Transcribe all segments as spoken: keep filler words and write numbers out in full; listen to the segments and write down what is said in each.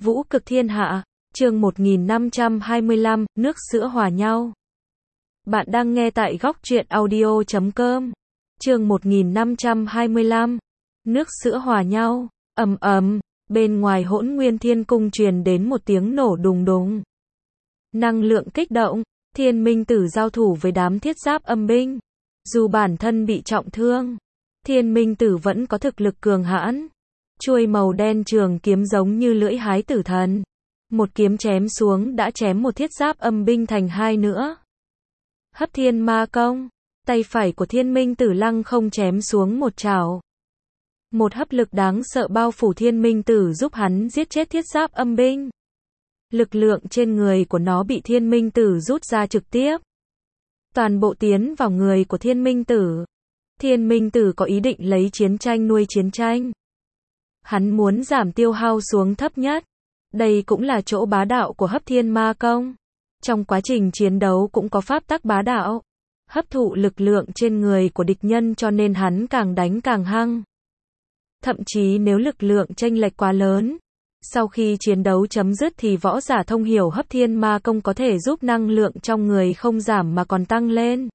Vũ cực thiên hạ, chương một nghìn năm trăm hai mươi lăm, nước sữa hòa nhau. Bạn đang nghe tại góc truyện audio chấm com. Chương một nghìn năm trăm hai mươi lăm, nước sữa hòa nhau. Ầm ầm, bên ngoài Hỗn Nguyên Thiên Cung truyền đến một tiếng nổ đùng đùng. Năng lượng kích động, Thiên Minh Tử giao thủ với đám thiết giáp âm binh. Dù bản thân bị trọng thương, Thiên Minh Tử vẫn có thực lực cường hãn. Chuôi màu đen trường kiếm giống như lưỡi hái tử thần. Một kiếm chém xuống đã chém một thiết giáp âm binh thành hai nữa. Hấp thiên ma công, tay phải của Thiên Minh Tử lăng không chém xuống một chảo. Một hấp lực đáng sợ bao phủ Thiên Minh Tử giúp hắn giết chết thiết giáp âm binh. Lực lượng trên người của nó bị Thiên Minh Tử rút ra trực tiếp. Toàn bộ tiến vào người của Thiên Minh Tử. Thiên Minh Tử có ý định lấy chiến tranh nuôi chiến tranh. Hắn muốn giảm tiêu hao xuống thấp nhất. Đây cũng là chỗ bá đạo của hấp thiên ma công. Trong quá trình chiến đấu cũng có pháp tắc bá đạo. Hấp thụ lực lượng trên người của địch nhân cho nên hắn càng đánh càng hăng. Thậm chí nếu lực lượng chênh lệch quá lớn, sau khi chiến đấu chấm dứt thì võ giả thông hiểu hấp thiên ma công có thể giúp năng lượng trong người không giảm mà còn tăng lên.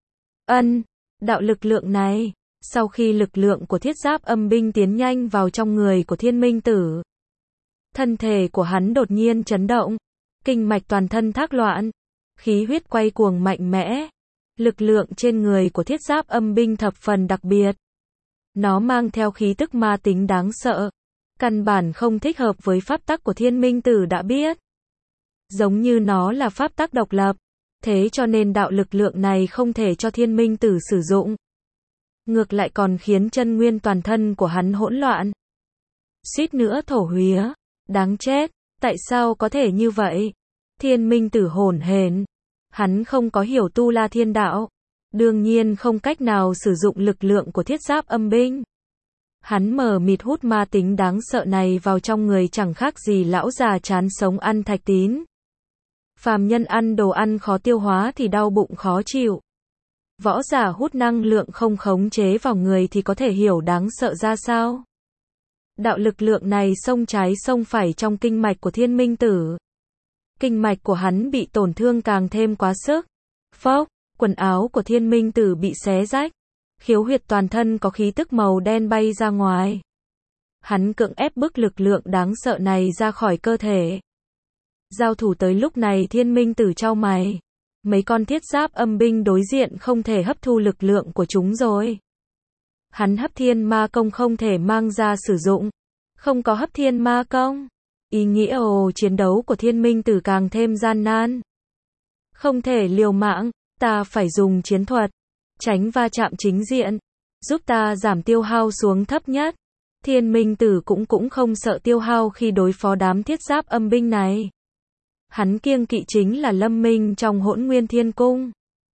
Ân, đạo lực lượng này, sau khi lực lượng của thiết giáp âm binh tiến nhanh vào trong người của Thiên Minh Tử, thân thể của hắn đột nhiên chấn động, kinh mạch toàn thân thác loạn, khí huyết quay cuồng mạnh mẽ. Lực lượng trên người của thiết giáp âm binh thập phần đặc biệt. Nó mang theo khí tức ma tính đáng sợ. Căn bản không thích hợp với pháp tắc của Thiên Minh Tử đã biết. Giống như nó là pháp tắc độc lập. Thế cho nên đạo lực lượng này không thể cho Thiên Minh Tử sử dụng. Ngược lại còn khiến chân nguyên toàn thân của hắn hỗn loạn. Suýt nữa thổ huyết. Đáng chết, tại sao có thể như vậy? Thiên Minh Tử hổn hển. Hắn không có hiểu tu la thiên đạo. Đương nhiên không cách nào sử dụng lực lượng của thiết giáp âm binh. Hắn mờ mịt hút ma tính đáng sợ này vào trong người chẳng khác gì lão già chán sống ăn thạch tín. Phàm nhân ăn đồ ăn khó tiêu hóa thì đau bụng khó chịu. Võ giả hút năng lượng không khống chế vào người thì có thể hiểu đáng sợ ra sao. Đạo lực lượng này xông trái xông phải trong kinh mạch của Thiên Minh Tử. Kinh mạch của hắn bị tổn thương càng thêm quá sức. Phốc, quần áo của Thiên Minh Tử bị xé rách. Khiếu huyệt toàn thân có khí tức màu đen bay ra ngoài. Hắn cưỡng ép bức lực lượng đáng sợ này ra khỏi cơ thể. Giao thủ tới lúc này Thiên Minh Tử chau mày. Mấy con thiết giáp âm binh đối diện không thể hấp thu lực lượng của chúng rồi. Hắn hấp thiên ma công không thể mang ra sử dụng. Không có hấp thiên ma công. Ý nghĩa ồ chiến đấu của Thiên Minh Tử càng thêm gian nan. Không thể liều mạng, ta phải dùng chiến thuật. Tránh va chạm chính diện. Giúp ta giảm tiêu hao xuống thấp nhất. Thiên Minh Tử cũng cũng không sợ tiêu hao khi đối phó đám thiết giáp âm binh này. Hắn kiêng kỵ chính là Lâm Minh trong Hỗn Nguyên Thiên Cung.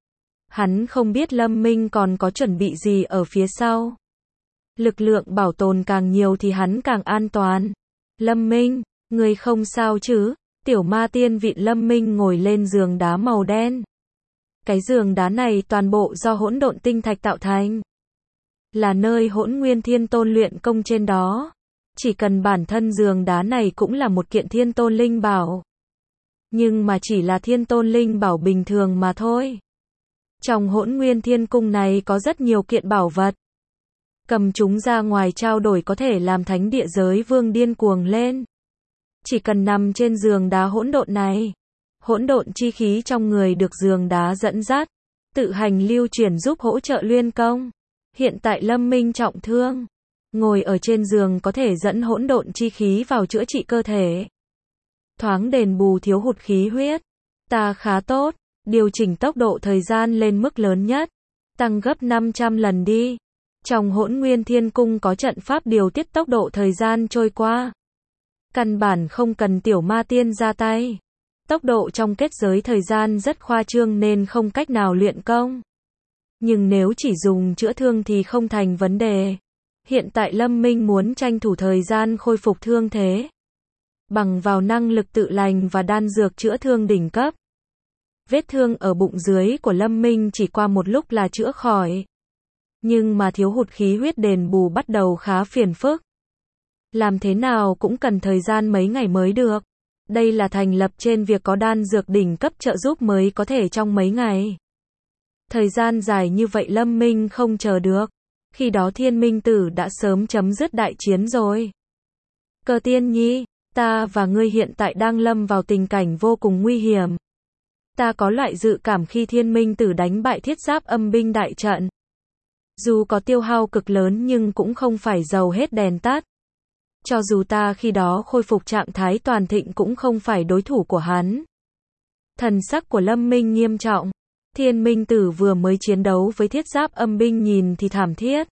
Hắn không biết Lâm Minh còn có chuẩn bị gì ở phía sau. Lực lượng bảo tồn càng nhiều thì hắn càng an toàn. Lâm Minh, người không sao chứ? Tiểu ma tiên vịn Lâm Minh ngồi lên giường đá màu đen. Cái giường đá này toàn bộ do hỗn độn tinh thạch tạo thành. Là nơi Hỗn Nguyên Thiên Tôn luyện công trên đó. Chỉ cần bản thân giường đá này cũng là một kiện thiên tôn linh bảo. Nhưng mà chỉ là thiên tôn linh bảo bình thường mà thôi. Trong Hỗn Nguyên Thiên Cung này có rất nhiều kiện bảo vật. Cầm chúng ra ngoài trao đổi có thể làm thánh địa giới vương điên cuồng lên. Chỉ cần nằm trên giường đá hỗn độn này. Hỗn độn chi khí trong người được giường đá dẫn dắt. Tự hành lưu chuyển giúp hỗ trợ luyện công. Hiện tại Lâm Minh trọng thương. Ngồi ở trên giường có thể dẫn hỗn độn chi khí vào chữa trị cơ thể. Thoáng đền bù thiếu hụt khí huyết. Ta khá tốt. Điều chỉnh tốc độ thời gian lên mức lớn nhất. Tăng gấp năm trăm lần đi. Trong Hỗn Nguyên Thiên Cung có trận pháp điều tiết tốc độ thời gian trôi qua. Căn bản không cần tiểu ma tiên ra tay. Tốc độ trong kết giới thời gian rất khoa trương nên không cách nào luyện công. Nhưng nếu chỉ dùng chữa thương thì không thành vấn đề. Hiện tại Lâm Minh muốn tranh thủ thời gian khôi phục thương thế. Bằng vào năng lực tự lành và đan dược chữa thương đỉnh cấp. Vết thương ở bụng dưới của Lâm Minh chỉ qua một lúc là chữa khỏi. Nhưng mà thiếu hụt khí huyết đền bù bắt đầu khá phiền phức. làm thế nào cũng cần thời gian mấy ngày mới được. Đây là thành lập trên việc có đan dược đỉnh cấp trợ giúp mới có thể trong mấy ngày. Thời gian dài như vậy Lâm Minh không chờ được. Khi đó Thiên Minh Tử đã sớm chấm dứt đại chiến rồi. Cờ Tiên Nhi, ta và ngươi hiện tại đang lâm vào tình cảnh vô cùng nguy hiểm. Ta có loại dự cảm khi Thiên Minh Tử đánh bại Thiết Giáp âm binh đại trận. Dù có tiêu hao cực lớn nhưng cũng không phải dầu hết đèn tắt. Cho dù ta khi đó khôi phục trạng thái toàn thịnh cũng không phải đối thủ của hắn. Thần sắc của Lâm Minh nghiêm trọng. Thiên Minh Tử vừa mới chiến đấu với Thiết Giáp âm binh nhìn thì thảm thiết.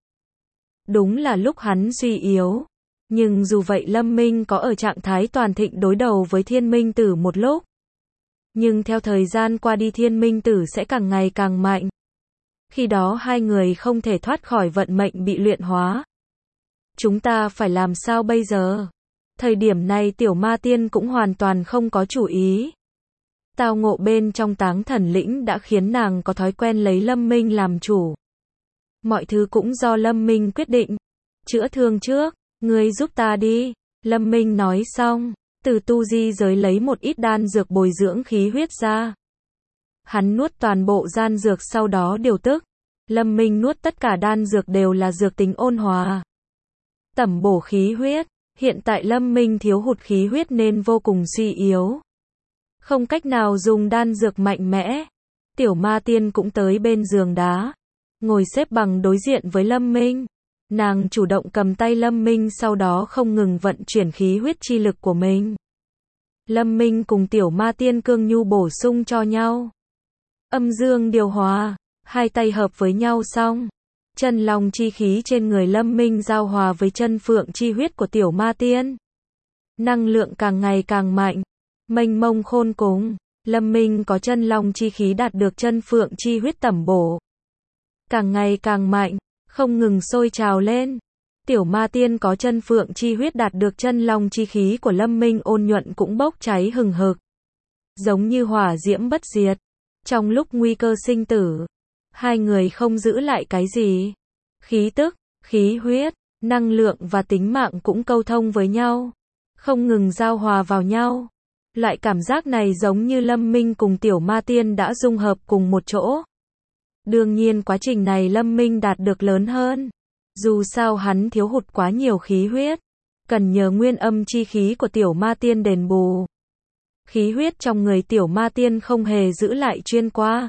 Đúng là lúc hắn suy yếu. Nhưng dù vậy Lâm Minh có ở trạng thái toàn thịnh đối đầu với Thiên Minh Tử một lúc. Nhưng theo thời gian qua đi Thiên Minh Tử sẽ càng ngày càng mạnh. Khi đó hai người không thể thoát khỏi vận mệnh bị luyện hóa. Chúng ta phải làm sao bây giờ? Thời điểm này Tiểu Ma Tiên cũng hoàn toàn không có chủ ý. Tao ngộ bên trong Táng Thần Lĩnh đã khiến nàng có thói quen lấy Lâm Minh làm chủ. Mọi thứ cũng do Lâm Minh quyết định. Chữa thương trước, ngươi giúp ta đi. Lâm Minh nói xong, từ tu di giới lấy một ít đan dược bồi dưỡng khí huyết ra. Hắn nuốt toàn bộ đan dược sau đó điều tức. Lâm Minh nuốt tất cả đan dược đều là dược tính ôn hòa. Tẩm bổ khí huyết. Hiện tại Lâm Minh thiếu hụt khí huyết nên vô cùng suy yếu. Không cách nào dùng đan dược mạnh mẽ. Tiểu Ma Tiên cũng tới bên giường đá. Ngồi xếp bằng đối diện với Lâm Minh. Nàng chủ động cầm tay Lâm Minh sau đó không ngừng vận chuyển khí huyết chi lực của mình. Lâm Minh cùng Tiểu Ma Tiên cương nhu bổ sung cho nhau. Âm dương điều hòa. Hai tay hợp với nhau xong. Chân long chi khí trên người Lâm Minh giao hòa với chân phượng chi huyết của Tiểu Ma Tiên. Năng lượng càng ngày càng mạnh. Mênh mông khôn cùng. Lâm Minh có chân long chi khí đạt được chân phượng chi huyết tẩm bổ. Càng ngày càng mạnh. Không ngừng sôi trào lên. Tiểu Ma Tiên có chân phượng chi huyết đạt được chân long chi khí của Lâm Minh ôn nhuận cũng bốc cháy hừng hực. Giống như hỏa diễm bất diệt. Trong lúc nguy cơ sinh tử. Hai người không giữ lại cái gì. Khí tức, khí huyết, năng lượng và tính mạng cũng câu thông với nhau. Không ngừng giao hòa vào nhau. Loại cảm giác này giống như Lâm Minh cùng Tiểu Ma Tiên đã dung hợp cùng một chỗ. Đương nhiên quá trình này Lâm Minh đạt được lớn hơn. Dù sao hắn thiếu hụt quá nhiều khí huyết. Cần nhờ nguyên âm chi khí của Tiểu Ma Tiên đền bù. Khí huyết trong người Tiểu Ma Tiên không hề giữ lại chuyên qua.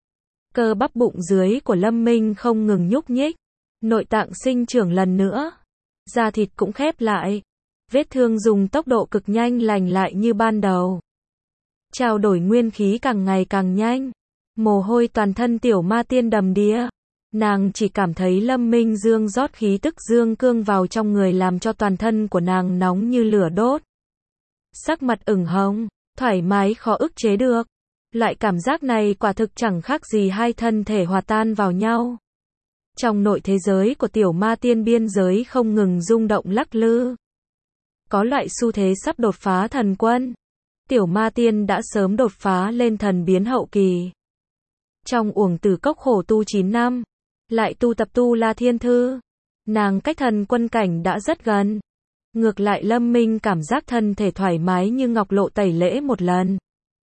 Cơ bắp bụng dưới của Lâm Minh không ngừng nhúc nhích. Nội tạng sinh trưởng lần nữa. Da thịt cũng khép lại. Vết thương dùng tốc độ cực nhanh lành lại như ban đầu. Trao đổi nguyên khí càng ngày càng nhanh. Mồ hôi toàn thân Tiểu Ma Tiên đầm đìa. Nàng chỉ cảm thấy Lâm Minh dương rót khí tức dương cương vào trong người làm cho toàn thân của nàng nóng như lửa đốt. Sắc mặt ửng hồng, thoải mái khó ức chế được. Loại cảm giác này quả thực chẳng khác gì hai thân thể hòa tan vào nhau. Trong nội thế giới của Tiểu Ma Tiên biên giới không ngừng rung động lắc lư. Có loại xu thế sắp đột phá thần quân. Tiểu Ma Tiên đã sớm đột phá lên thần biến hậu kỳ. Trong uổng tử cốc khổ tu chín năm, lại tu tập tu La Thiên Thư. Nàng cách thần quân cảnh đã rất gần. Ngược lại Lâm Minh cảm giác thân thể thoải mái như ngọc lộ tẩy lễ một lần.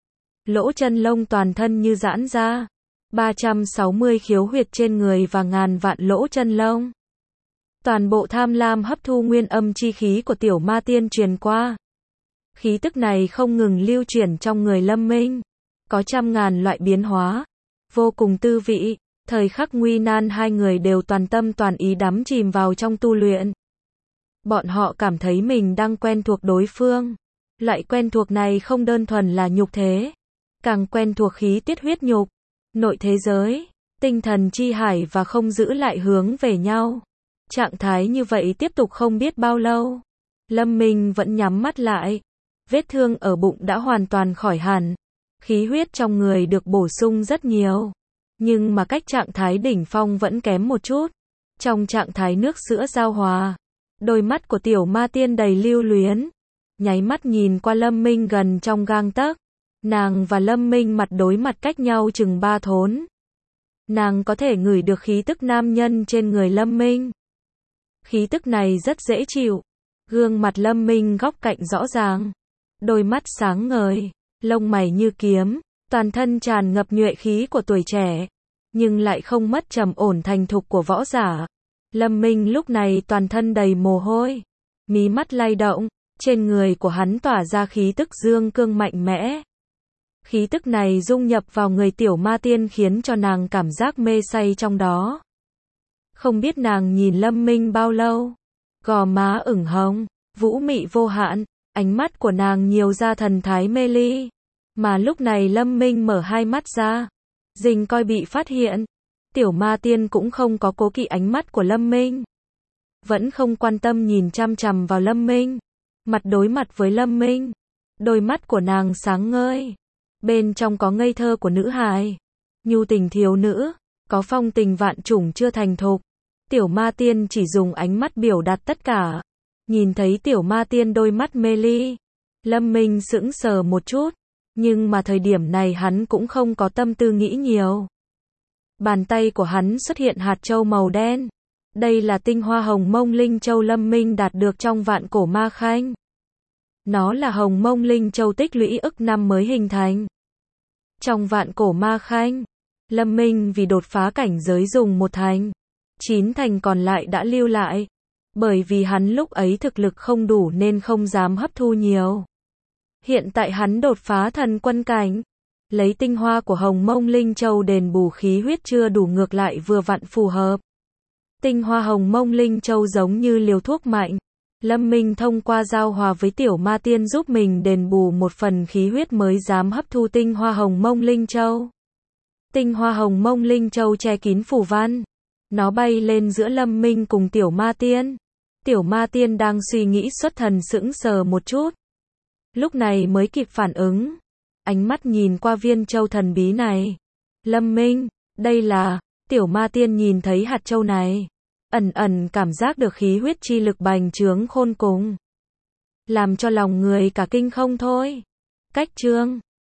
Lỗ chân lông toàn thân như giãn ra. ba trăm sáu mươi khiếu huyệt trên người và ngàn vạn lỗ chân lông. Toàn bộ tham lam hấp thu nguyên âm chi khí của Tiểu Ma Tiên truyền qua. Khí tức này không ngừng lưu chuyển trong người Lâm Minh. Có trăm ngàn loại biến hóa. Vô cùng tư vị. Thời khắc nguy nan hai người đều toàn tâm toàn ý đắm chìm vào trong tu luyện. Bọn họ cảm thấy mình đang quen thuộc đối phương. Loại quen thuộc này không đơn thuần là nhục thế. Càng quen thuộc khí tiết huyết nhục. Nội thế giới. Tinh thần chi hải và không giữ lại hướng về nhau. Trạng thái như vậy tiếp tục không biết bao lâu. Lâm Minh vẫn nhắm mắt lại. Vết thương ở bụng đã hoàn toàn khỏi hẳn. Khí huyết trong người được bổ sung rất nhiều. Nhưng mà cách trạng thái đỉnh phong vẫn kém một chút. Trong trạng thái nước sữa giao hòa. Đôi mắt của Tiểu Ma Tiên đầy lưu luyến. Nháy mắt nhìn qua Lâm Minh gần trong gang tấc. Nàng và Lâm Minh mặt đối mặt cách nhau chừng ba thốn. Nàng có thể ngửi được khí tức nam nhân trên người Lâm Minh. Khí tức này rất dễ chịu. Gương mặt Lâm Minh góc cạnh rõ ràng, đôi mắt sáng ngời, lông mày như kiếm, toàn thân tràn ngập nhuệ khí của tuổi trẻ, nhưng lại không mất trầm ổn thành thục của võ giả. Lâm Minh lúc này toàn thân đầy mồ hôi, mí mắt lay động, trên người của hắn tỏa ra khí tức dương cương mạnh mẽ. Khí tức này dung nhập vào người tiểu ma tiên khiến cho nàng cảm giác mê say trong đó. Không biết nàng nhìn Lâm Minh bao lâu, gò má ửng hồng, vũ mị vô hạn, ánh mắt của nàng nhiều ra thần thái mê ly. Mà lúc này Lâm Minh mở hai mắt ra, dình coi bị phát hiện. Tiểu ma tiên cũng không có cố kỵ ánh mắt của Lâm Minh, vẫn không quan tâm nhìn chăm chằm vào Lâm Minh, mặt đối mặt với Lâm Minh. Đôi mắt của nàng sáng ngời, bên trong có ngây thơ của nữ hài, nhu tình thiếu nữ, có phong tình vạn trùng chưa thành thục. Tiểu ma tiên chỉ dùng ánh mắt biểu đạt tất cả. Nhìn thấy tiểu ma tiên đôi mắt mê ly, Lâm Minh sững sờ một chút, nhưng mà thời điểm này hắn cũng không có tâm tư nghĩ nhiều. Bàn tay của hắn xuất hiện hạt châu màu đen. Đây là tinh hoa hồng mông linh châu Lâm Minh đạt được trong vạn cổ ma khanh. Nó là hồng mông linh châu tích lũy ức năm mới hình thành. Trong vạn cổ ma khanh, Lâm Minh vì đột phá cảnh giới dùng một thành, chín thành còn lại đã lưu lại. Bởi vì hắn lúc ấy thực lực không đủ nên không dám hấp thu nhiều. Hiện tại hắn đột phá thần quân cảnh, lấy tinh hoa của hồng mông linh châu đền bù khí huyết chưa đủ ngược lại vừa vặn phù hợp. Tinh hoa hồng mông linh châu giống như liều thuốc mạnh. Lâm Minh thông qua giao hòa với tiểu ma tiên giúp mình đền bù một phần khí huyết mới dám hấp thu tinh hoa hồng mông linh châu. Tinh hoa hồng mông linh châu che kín phù văn. Nó bay lên giữa Lâm Minh cùng tiểu ma tiên. Tiểu ma tiên đang suy nghĩ xuất thần sững sờ một chút. Lúc này mới kịp phản ứng. Ánh mắt nhìn qua viên châu thần bí này. Lâm Minh, đây là... Tiểu ma tiên nhìn thấy hạt châu này, ẩn ẩn cảm giác được khí huyết chi lực bành trướng khôn cùng, làm cho lòng người cả kinh không thôi. Cách chương